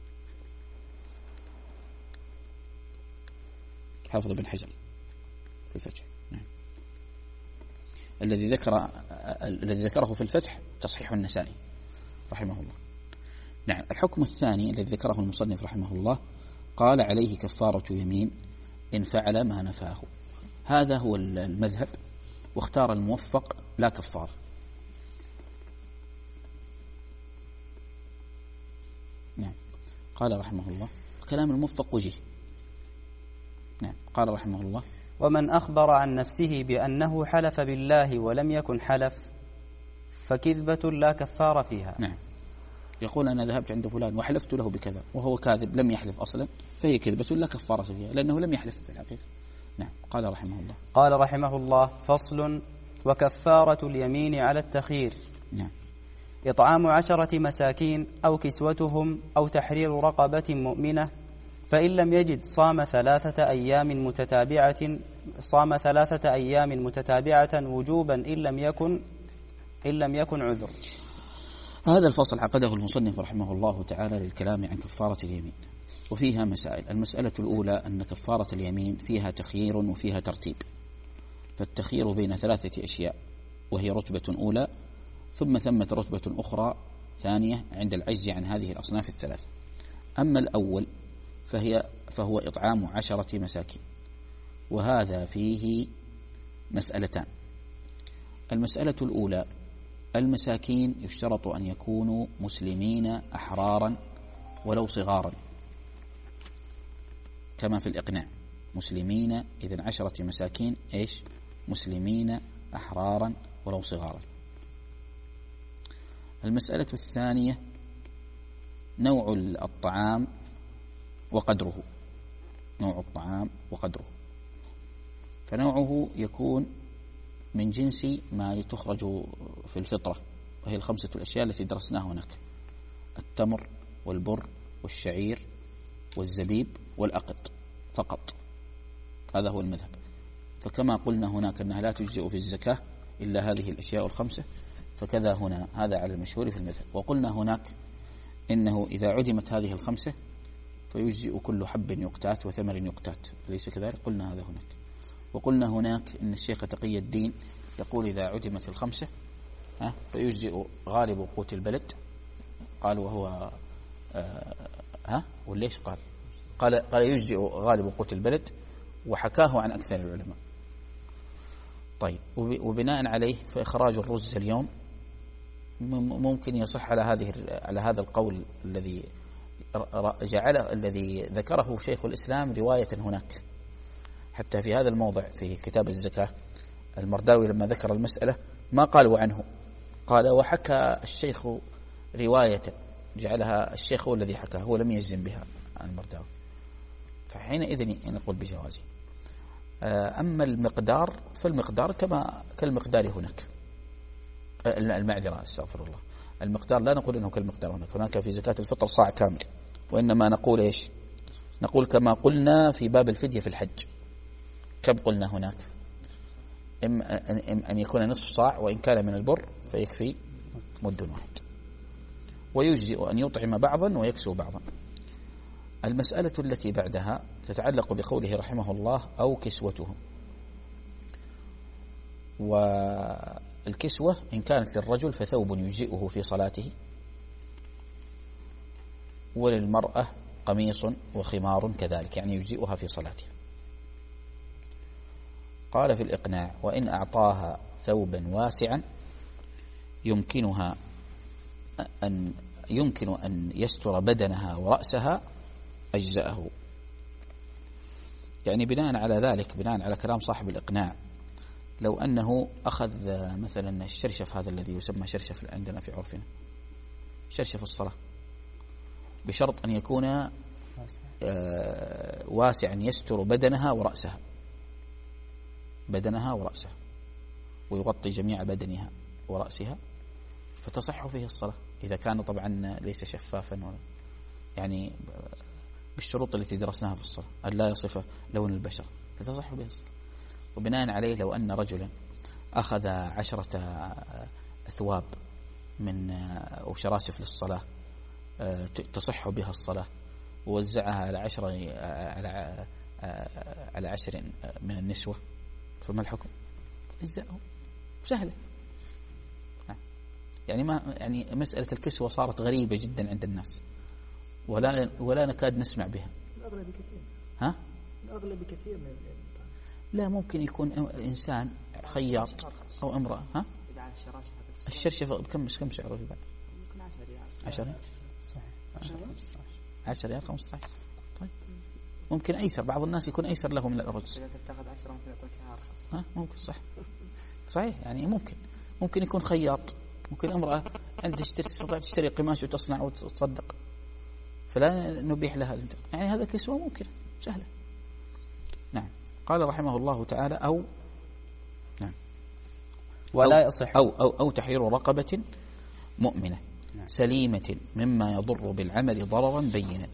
حافظ بن حجر في الفتح. نعم. الذي ذكر الذي ذكره في الفتح تصحيح النسائي رحمه الله. نعم. الحكم الثاني الذي ذكره المصنف رحمه الله قال عليه كفارة يمين إن فعل ما نفاه. هذا هو المذهب، واختار الموفق لا كفارة. نعم. قال رحمه الله كلام الموفق وجه. نعم. قال رحمه الله: ومن أخبر عن نفسه بأنه حلف بالله ولم يكن حلف فكذبة لا كفار فيها. نعم. يقول أنا ذهبت عند فلان وحلفت له بكذا وهو كاذب لم يحلف أصلا، فهي كذبة لا كفارة فيها لأنه لم يحلف في الحقيقة. نعم. قال رحمه الله: قال رحمه الله: فصل: وكفارة اليمين على التخيير. نعم. إطعام عشرة مساكين أو كسوتهم أو تحرير رقبة مؤمنة، فإن لم يجد صام ثلاثة أيام متتابعة صام ثلاثة أيام متتابعة وجوبا إن لم يكن إن لم يكن عذر. هذا الفصل عقده المصنف رحمه الله تعالى للكلام عن كفارة اليمين، وفيها مسائل. المسألة الأولى أن كفارة اليمين فيها تخيير وفيها ترتيب، فالتخيير بين ثلاثة أشياء، وهي رتبة أولى ثم ثمة رتبة أخرى ثانية عند العجز عن هذه الأصناف الثلاث. أما الأول فهي فهو إطعام عشرة مساكين، وهذا فيه مسألتان. المسألة الأولى: المساكين يشترط أن يكونوا مسلمين أحرارا ولو صغارا، كما في الإقناع: مسلمين، إذن عشرة مساكين إيش؟ مسلمين أحرارا ولو صغارا. المسألة الثانية: نوع الطعام وقدره. نوع الطعام وقدره. فنوعه يكون من جنس ما تخرج في الفطرة، وهي الخمسة الأشياء التي درسناها هناك: التمر والبر والشعير والزبيب والأقط فقط. هذا هو المذهب. فكما قلنا هناك أنها لا تجزئ في الزكاة إلا هذه الأشياء الخمسة، فكذا هنا، هذا على المشهور في المذهب. وقلنا هناك إنه إذا عدمت هذه الخمسة فيجزئ كل حب يقتات وثمر يقتات، أليس كذلك؟ قلنا هذا هناك. وقلنا هناك إن الشيخ تقي الدين يقول إذا عدمت الخمسة ها فيجزئ غالب قوت البلد. قال وهو آه ها وليش قال قال قال يجزئ غالب قوت البلد، وحكاه عن أكثر العلماء. طيب، وبناء عليه فإخراج الرز اليوم ممكن يصح على هذه على هذا القول الذي جعله الذي ذكره شيخ الإسلام رواية هناك. حتى في هذا الموضع في كتاب الزكاة المرداوي لما ذكر المسألة ما قالوا عنه، قال وحكى الشيخ رواية جعلها الشيخ هو الذي حكاها، هو لم يجزم بها المرداوي، فحينئذ نقول بجوازه. أما المقدار فالمقدار كما كالمقدار هناك، المعذرة استغفر الله، المقدار لا نقول إنه كالمقدار هناك. هناك في زكاة الفطر صاع كامل، وإنما نقول إيش؟ نقول كما قلنا في باب الفدية في الحج. كم قلنا هناك؟ إما أن يكون نصف صاع، وإن كان من البر فيكفي مد واحد، ويجزئ أن يطعم بعضا ويكسو بعضا. المسألة التي بعدها تتعلق بقوله رحمه الله أو كسوتهم. والكسوة إن كانت للرجل فثوب يجزئه في صلاته، وللمرأة قميص وخمار كذلك، يعني يجزئها في صلاتها. قال في الإقناع: وإن أعطاها ثوبا واسعا يمكنها أن يمكن أن يستر بدنها ورأسها أجزأه. يعني بناء على ذلك، بناء على كلام صاحب الإقناع، لو أنه أخذ مثلا الشرشف هذا الذي يسمى شرشف عندنا في عرفنا، شرشف الصلاة، بشرط أن يكون واسعا يستر بدنها ورأسها، بدنها ورأسها، ويغطي جميع بدنها ورأسها، فتصح فيه الصلاة إذا كان طبعا ليس شفافا ولا يعني بالشروط التي درسناها في الصلاة، أن لا يصف لون البشرة، فتصح به الصلاة. وبناء عليه لو أن رجلا أخذ عشرة أثواب من أو شراشف للصلاة تصح بها الصلاة، ووزعها على عشرة على على عشر من النسوة، فما الحكم؟ أجزاءه سهلة. يعني ما يعني مسألة الكسوة صارت غريبة جدا عند الناس، ولا ولا نكاد نسمع بها. الأغلب بكثير. ها؟ الأغلب بكثير من لا، ممكن يكون إنسان خياط أو امرأة. ها؟ الشرشف بكم كم سعره يباع؟ ممكن عشرة ريال. عشرة؟ صحيح. عشرة ريال خمسة عشر. طيب ممكن أيسر، بعض الناس يكون أيسر له من الأرز. إذا تتخذ عشرة ممكن يكون شهر أرخص. ها ممكن صح. صحيح، يعني ممكن ممكن يكون خياط، ممكن امرأة عندها تشتري تستطيع تشتري قماش وتصنع وتصدق، فلا نبيح لها الانتقال. يعني هذا كسوة ممكن سهلة. نعم. قال رحمه الله تعالى: أو نعم ولا يصح أو أو أو تحرير رقبة مؤمنة سليمة مما يضر بالعمل ضررا بينا.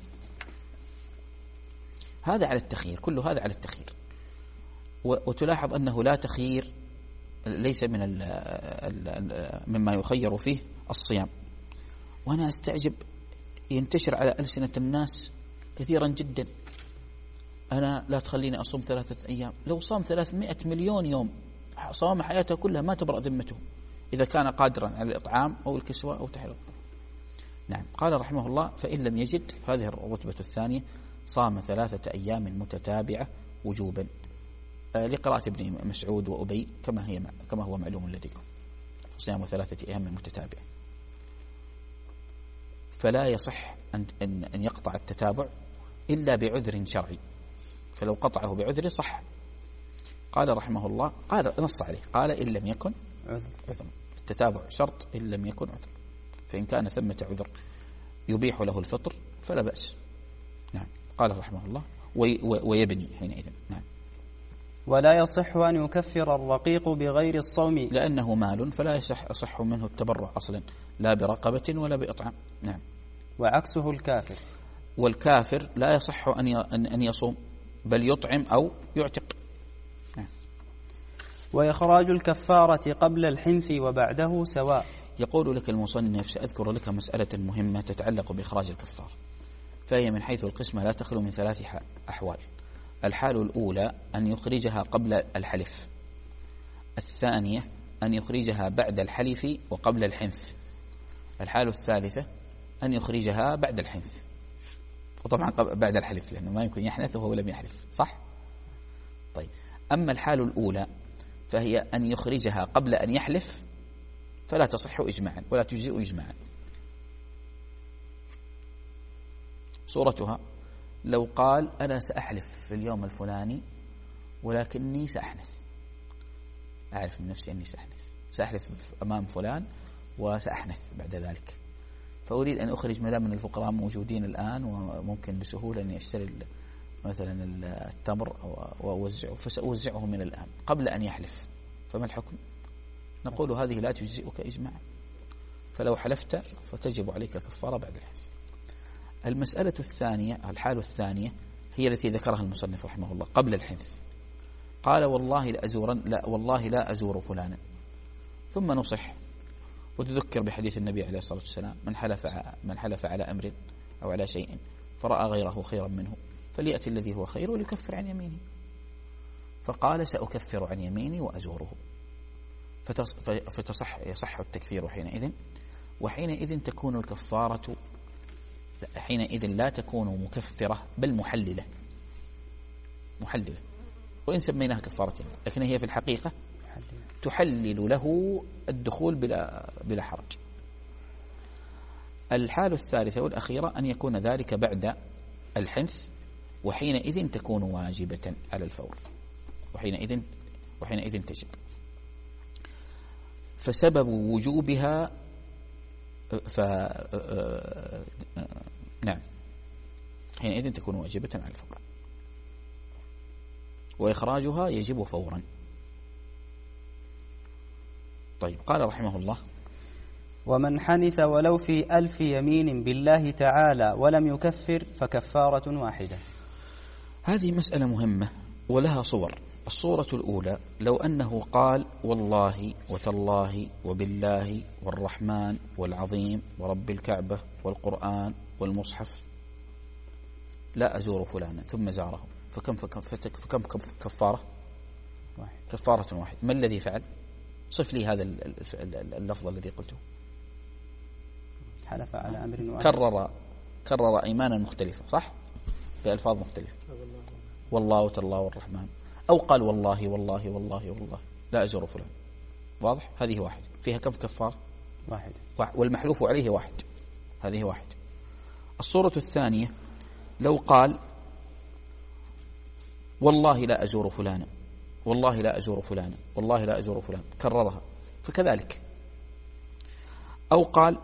هذا على التخيير، كل هذا على التخيير. وتلاحظ أنه لا تخيير، ليس من ال ال مما يخير فيه الصيام. وأنا أستعجب ينتشر على ألسنة الناس كثيرا جدا: أنا لا تخليني أصوم ثلاثة أيام. لو صام ثلاثمائة مليون يوم صام حياته كلها ما تبرأ ذمته إذا كان قادرا على الإطعام أو الكسوة أو تحرير. نعم. قال رحمه الله: فإن لم يجد، هذه الرتبة الثانية، صام ثلاثة أيام متتابعة وجوبا، لقراءة ابن مسعود وأبي كما هي كما هو معلوم لديكم، صيام ثلاثة أيام متتابعة. فلا يصح أن أن يقطع التتابع إلا بعذر شرعي، فلو قطعه بعذر صح. قال رحمه الله، قال نص عليه، قال إن لم يكن عذر. عذر. التتابع شرط إن لم يكن عذر، فإن كان ثمة عذر يبيح له الفطر فلا بأس. نعم. قال رحمه الله: ويبني حينئذ. نعم. ولا يصح أن يكفر الرقيق بغير الصوم لأنه مال فلا يصح يصح منه التبرع أصلا لا برقبة ولا بإطعام. نعم. وعكسه الكافر. والكافر لا يصح أن أن يصوم بل يطعم أو يعتق. نعم. وإخراج الكفارة قبل الحنث وبعده سواء. يقول لك المصنف سأذكر لك مسألة مهمة تتعلق بإخراج الكفارة، فهي من حيث القسمة لا تخلو من ثلاث أحوال. الحال الأولى أن يخرجها قبل الحلف، الثانية أن يخرجها بعد الحلف وقبل الحنث، الحال الثالثة أن يخرجها بعد الحنث، وطبعا بعد الحلف لأنه ما يمكن يحنث وهو لم يحلف، صح؟ طيب، أما الحال الأولى فهي أن يخرجها قبل أن يحلف فلا تصح إجماعا ولا تجزئ إجماعا. صورتها لو قال أنا سأحلف في اليوم الفلاني ولكني سأحنث، أعرف من نفسي أني سأحنث، سأحلف أمام فلان وسأحنث بعد ذلك، فأريد أن أخرج ما دام من الفقراء موجودين الآن وممكن بسهولة أني أشتري مثلا التمر وأوزعه، فسأوزعه من الآن قبل أن يحلف، فما الحكم؟ نقول هذه لا تجزئك إجماعا، فلو حلفت فتجب عليك الكفارة بعد الحنث. المسألة الثانية، الحالة الثانية هي التي ذكرها المصنف رحمه الله قبل الحنث، قال والله لا أزورن لا والله لا أزور فلانا، ثم نصح وتذكر بحديث النبي عليه الصلاة والسلام من حلف من حلف على أمر أو على شيء فرأى غيره خيرا منه فليأتي الذي هو خير وليكفر عن يمينه، فقال سأكفر عن يميني وأزوره، فتصح يصح التكفير حينئذ، وحينئذ تكون الكفارة حينئذ لا تكون مكفرة بل محللة محللة وإن سميناها كفارة لكن هي في الحقيقة تحلل له الدخول بلا, بلا حرج. الحالة الثالثة والأخيرة أن يكون ذلك بعد الحنث، وحينئذ تكون واجبة على الفور، وحينئذ وحينئذ تجب. فسبب وجوبها ف نعم حينئذ تكون واجبة على الفور، وإخراجها يجب فورا. طيب، قال رحمه الله ومن حنث ولو في ألف يمين بالله تعالى ولم يكفر فكفارة واحدة. هذه مسألة مهمة ولها صور. الصورة الأولى لو أنه قال والله وتالله وبالله والرحمن والعظيم ورب الكعبة والقرآن والمصحف لا أزور فلانا ثم زاره، فكم فكم كفارة؟ واحد. كفارة واحد. ما الذي فعل؟ صف لي هذا اللفظ الذي قلته. حلف على أمر واحد. كرر كرر أيمانا مختلفة، صح؟ بألفاظ مختلفة. والله وتالله والرحمن، أو قال والله والله والله والله لا أزور فلان. واضح؟ هذه واحد. فيها كم كفارة؟ واحد. والمحلوف عليه واحد. هذه واحد. الصورة الثانية لو قال والله لا أزور فلانا والله لا أزور فلانا والله لا أزور فلان، كررها، فكذلك. أو قال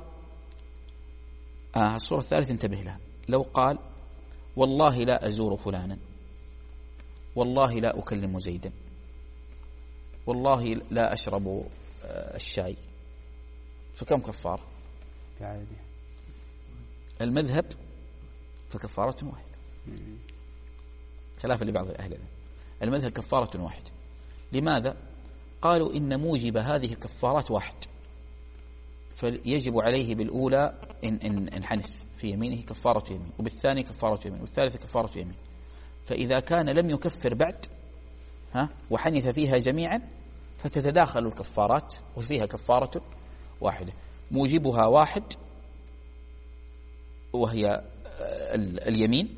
آه الصورة الثالثة انتبه لها، لو قال والله لا أزور فلانا والله لا أكلم زيدا والله لا أشرب الشاي، فكم كفارة؟ بعادي. المذهب فكفارة واحدة، خلافا لبعض أهل العلم. المذهب كفارة واحدة. لماذا؟ قالوا إن موجب هذه الكفارات واحد، فيجب عليه بالأولى إن, إن, إن حنث في يمينه كفارة يمين، وبالثاني كفارة يمين، والثالثة كفارة يمين. فإذا كان لم يكفر بعد ها وحنث فيها جميعا فتتداخل الكفارات وفيها كفارة واحدة موجبها واحد، وهي اليمين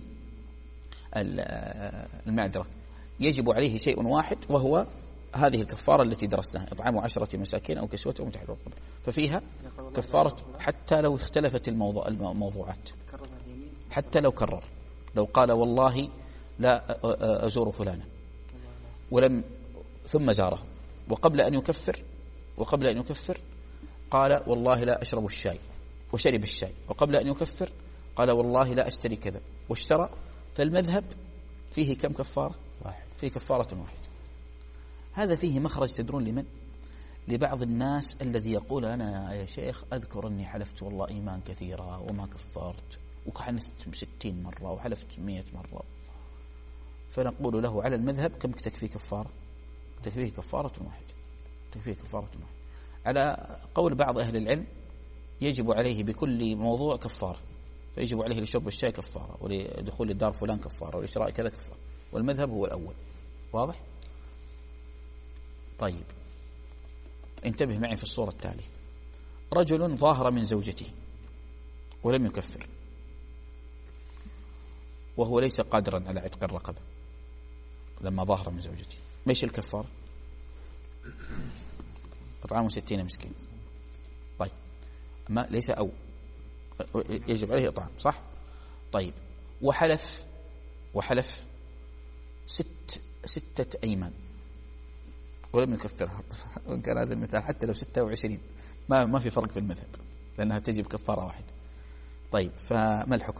المعذرة، يجب عليه شيء واحد وهو هذه الكفارة التي درسناها، إطعام عشرة مساكين أو كسوتهم وتحرير رقبة، ففيها كفارة حتى لو اختلفت الموضوع الموضوعات، حتى لو كرر، لو قال والله لا أزور فلانا ولم ثم زاره، وقبل أن يكفر وقبل أن يكفر قال والله لا أشرب الشاي وشرب الشاي، وقبل أن يكفر قال والله لا أشتري كذا واشترى، فالمذهب فيه كم كفارة؟ واحد. فيه كفارة واحدة. هذا فيه مخرج تدرون لمن؟ لبعض الناس الذي يقول أنا يا شيخ أذكر أني حلفت والله إيمان كثيرة وما كفرت، وحنثت ستين مرة وحلفت مئة مرة، فنقول له على المذهب كم تكفي كفارة؟ تكفيه كفارة واحدة، تكفيه كفارة واحدة. على قول بعض أهل العلم يجب عليه بكل موضوع كفارة، فيجب عليه لشرب الشاي كفارة، ولدخول الدار فلان كفارة، ولشراء كذا كفارة، والمذهب هو الأول. واضح؟ طيب انتبه معي في الصورة التالية. رجل ظاهر من زوجته ولم يكفر، وهو ليس قادرا على عتق الرقبة لما ظاهر من زوجته، ايش الكفارة؟ إطعام ستين مسكين. طيب ما ليس أو يجب عليه إطعام، صح؟ طيب وحلف وحلف ست ستة أيمان ولم يكفرها، وإن كان هذا المثال حتى لو ستة وعشرين ما ما في فرق في المذهب، لأنها تجب كفارة واحدة. طيب فما الحكم؟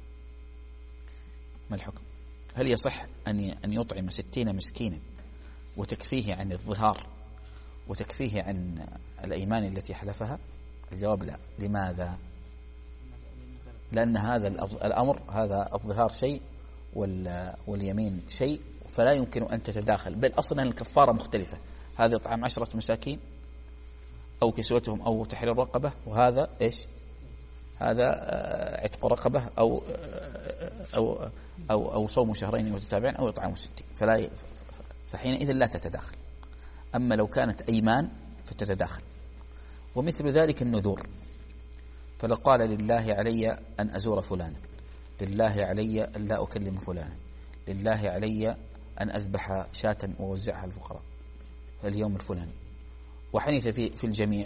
ما الحكم؟ هل يصح أن أن يطعم ستين مسكينا وتكفيه عن الظهار وتكفيه عن الأيمان التي حلفها؟ الجواب لا. لماذا؟ لأن هذا الأمر، هذا الظهار شيء واليمين شيء، فلا يمكن أن تتداخل، بل أصلا الكفارة مختلفة. هذا إطعام عشرة مساكين أو كسوتهم أو تحرير رقبة، وهذا إيش؟ هذا عتق رقبة أو أو أو أو صوم شهرين متتابعين أو إطعام ستين، فلا فحينئذ لا تتداخل. أما لو كانت أيمان فتتداخل. ومثل ذلك النذور، فلقال لله علي أن أزور فلانا، لله علي أن لا أكلم فلانا، لله علي أن أذبح شاة ووزعها الفقراء اليوم الفلاني، وحنث في في الجميع،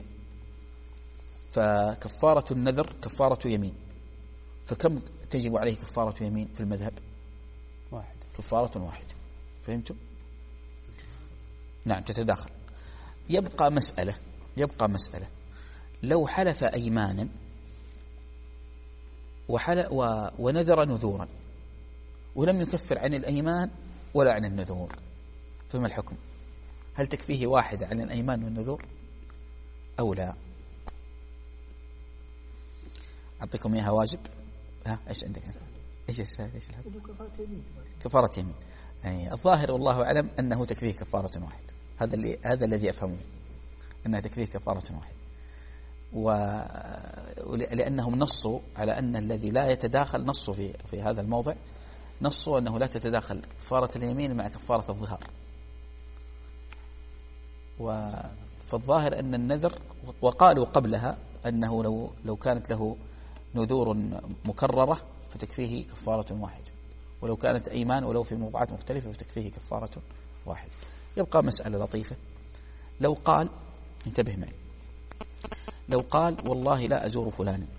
فكفارة النذر كفارة يمين. فكم تجب عليه كفارة يمين في المذهب؟ واحد. كفارة واحدة. فهمتم؟ نعم تتداخل. يبقى مسألة يبقى مسألة لو حلف أيمانا وحل و... ونذر نذورا ولم يكفر عن الأيمان ولا عن النذور، فما الحكم؟ هل تكفيه واحد عن الأيمان والنذور أو لا؟ أعطيكم إياها واجب. ها إيش عندك؟ إيش السهل؟ إيش الحكم؟ كفارة يمين. يعني الظاهر والله أعلم أنه تكفيه كفارة واحد. هذا اللي هذا الذي أفهمه، أنها تكفيه كفارة واحد. ولأنهم نصوا على أن الذي لا يتداخل، نصوا في في هذا الموضع، نصوا أنه لا تتداخل كفارة اليمين مع كفارة الظهار. فالظاهر أن النذر، وقالوا قبلها أنه لو لو كانت له نذور مكررة فتكفيه كفارة واحدة، ولو كانت أيمان ولو في موضوعات مختلفة فتكفيه كفارة واحدة. يبقى مسألة لطيفة. لو قال، انتبه معي، لو قال والله لا أزور فلانا،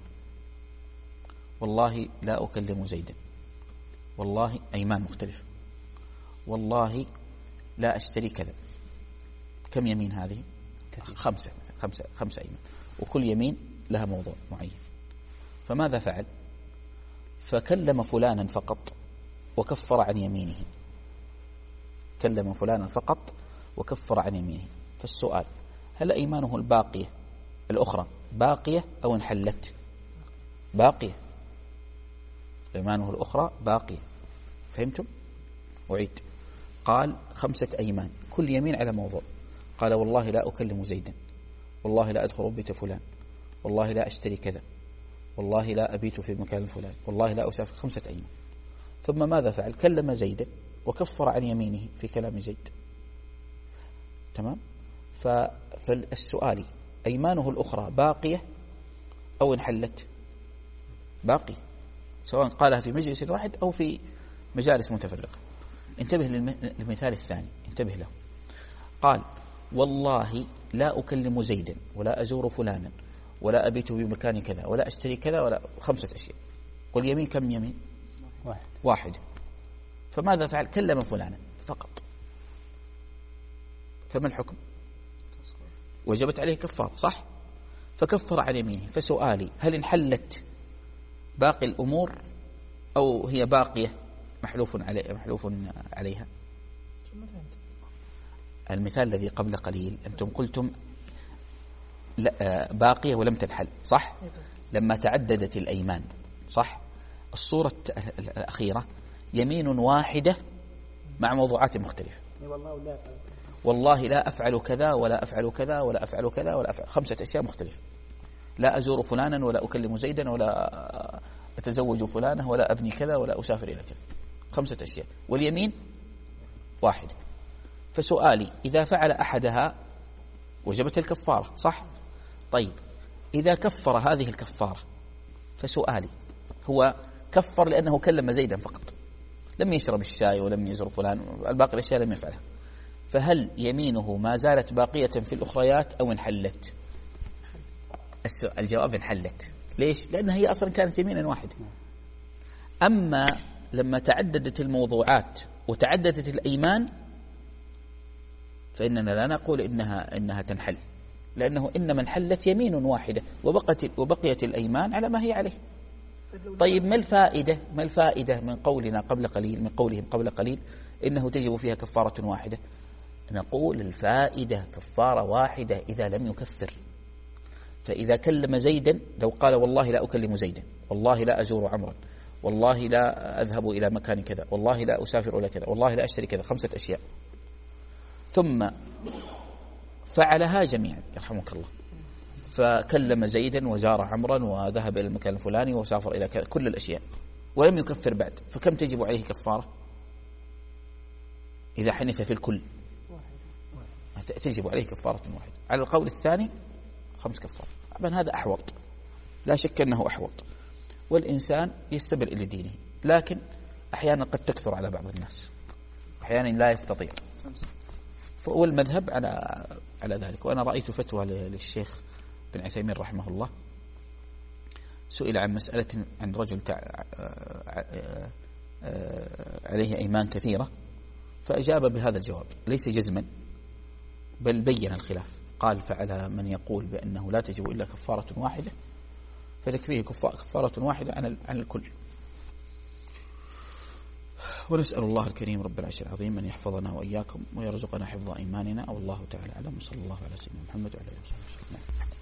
والله لا أكلم زيدا، والله أيمان مختلفة، والله لا أشتري كذا، كم يمين هذه؟ خمسة خمسة خمسة أيمان، وكل يمين لها موضوع معين. فماذا فعل؟ فكلم فلانا فقط وكفر عن يمينه، كلم فلانا فقط وكفر عن يمينه. فالسؤال: هل أيمانه الباقية الأخرى باقية أو انحلت؟ باقية. أيمانه الأخرى باقية. فهمتم؟ أعيد. قال خمسة أيمان، كل يمين على موضوع. قال والله لا أكلم زيدا، والله لا أدخل بيت فلان، والله لا أشتري كذا، والله لا أبيت في مكان فلان، والله لا أسافر. خمسة أيمان. ثم ماذا فعل؟ كلم زيدا وكفر عن يمينه في كلام زيد. تمام؟ فالسؤال: أيمانه الأخرى باقية أو انحلت؟ باقية، سواء قالها في مجلس واحد أو في مجالس متفرقة. انتبه للمثال الثاني، انتبه له. قال والله لا أكلم زيدا، ولا أزور فلانا، ولا أبيت بمكان كذا، ولا أشتري كذا، ولا خمسة أشياء. واليمين كم يمين؟ واحد. واحد. فماذا فعل؟ كلم فلانا فقط. فما الحكم؟ وجبت عليه كفارة، صح؟ فكفر عن يمينه. فسؤالي: هل انحلت باقي الأمور أو هي باقية؟ محلوف علي محلوف عليها. المثال الذي قبل قليل أنتم قلتم باقية ولم تنحل، صح؟ لما تعددت الأيمان، صح؟ الصورة الأخيرة يمين واحدة مع موضوعات مختلفة. والله لا أفعل كذا ولا أفعل كذا ولا أفعل كذا ولا أفعل، خمسة أشياء مختلفة. لا أزور فلانا ولا أكلم زيدا ولا أتزوج فلانة ولا أبني كذا ولا أسافر إلى كذا، خمسة أشياء، واليمين واحدة. فسؤالي إذا فعل أحدها وجبت الكفارة، صح؟ طيب إذا كفر هذه الكفارة، فسؤالي هو كفر لأنه كلم زيدا فقط، لم يشرب الشاي ولم يزور فلان، الباقي الأشياء لم يفعلها، فهل يمينه ما زالت باقية في الأخريات أو انحلت؟ الجواب انحلت. ليش؟ لأنها هي أصلا كانت يمينا واحدة. أما لما تعددت الموضوعات وتعددت الأيمان فإننا لا نقول إنها إنها تنحل، لأنه إنما انحلت يمين واحدة وبقت وبقيت الأيمان على ما هي عليه. طيب ما الفائدة ما الفائدة من قولنا قبل قليل من قولهم قبل قليل إنه تجب فيها كفارة واحدة؟ نقول الفائدة كفارة واحدة إذا لم يكفر. فإذا كلم زيدا، لو قال والله لا أكلم زيدا، والله لا أزور عمرا، والله لا أذهب إلى مكان كذا، والله لا أسافر إلى كذا، والله لا أشتري كذا، خمسة أشياء، ثم فعلها جميعا يرحمك الله، فكلم زيدا وزار عمرا وذهب إلى المكان الفلاني وسافر إلى كذا، كل الأشياء، ولم يكفر بعد، فكم تجب عليه كفارة إذا حنث في الكل؟ تجب عليه كفارة واحدة. على القول الثاني خمس كفارة. طبعا هذا أحوط، لا شك أنه أحوط، والإنسان يستبر إلى دينه، لكن أحيانا قد تكثر على بعض الناس، أحيانا لا يستطيع، فهو المذهب على على ذلك. وأنا رأيت فتوى للشيخ بن عثيمين رحمه الله، سئل عن مسألة عن رجل عليه أيمان كثيرة، فأجاب بهذا الجواب ليس جزما بل بين الخلاف، قال فعلى من يقول بأنه لا تجب إلا كفارة واحدة فتكفيه كفارة واحدة عن عن الكل. ونسأل الله الكريم رب العرش العظيم أن يحفظنا وإياكم ويرزقنا حفظ إيماننا. والله تعالى أعلم، وصلى الله على سيدنا محمد وعلى آله وصحبه وسلم.